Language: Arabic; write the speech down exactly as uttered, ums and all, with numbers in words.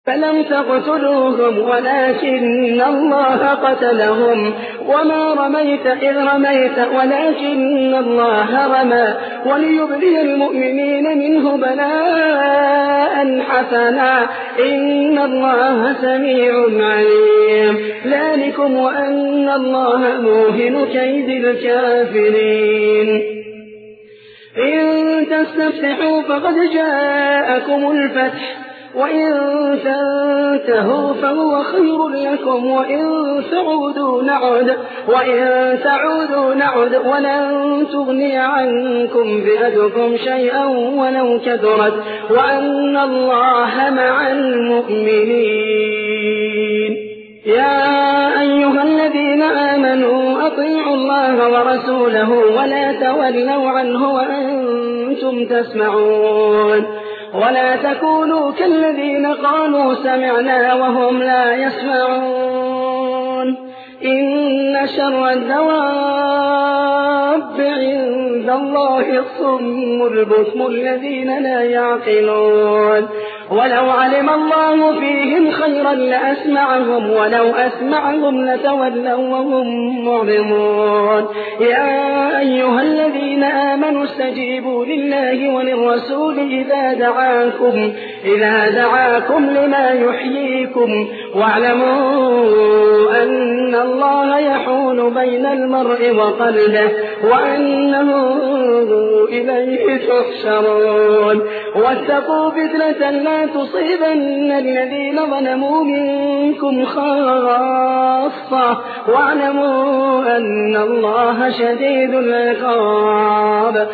فلم تقتلوهم ولكن الله قتلهم وما رميت إذ رميت ولكن الله رمى وليبلي المؤمنين منه بلاء حسنا إن الله سميع عليم. ذلكم وأن الله موهن كيد الكافرين. إن تستفتحوا فقد جاءكم الفتح وإن تنتهوا فهو خير لكم وإن تعودوا نعد وإن تعودوا نعد ولن تغني عنكم فئتكم شيئا ولو كثرت وأن الله مع المؤمنين. يا أيها الذين آمنوا أطيعوا الله ورسوله ولا تولوا عنه وأنتم تسمعون ولا تكونوا كالذين قالوا سمعنا وهم لا يسمعون. إن شر الدواب عند الله الصم البكم الذين لا يعقلون. ولو علم الله فيهم خيرا لأسمعهم ولو أسمعهم لتولوا وهم معرضون. يا أيها الذين آمنوا استجيبوا لله وللرسول إذا دعاكم إذا دعاكم لما يحييكم واعلموا أن الله يحول بين المرء وقلبه وأنه إليه تحشرون. واتقوا فتنة لا تصيبن الذين ظلموا منكم خاصة واعلموا أن الله شديد العقاب.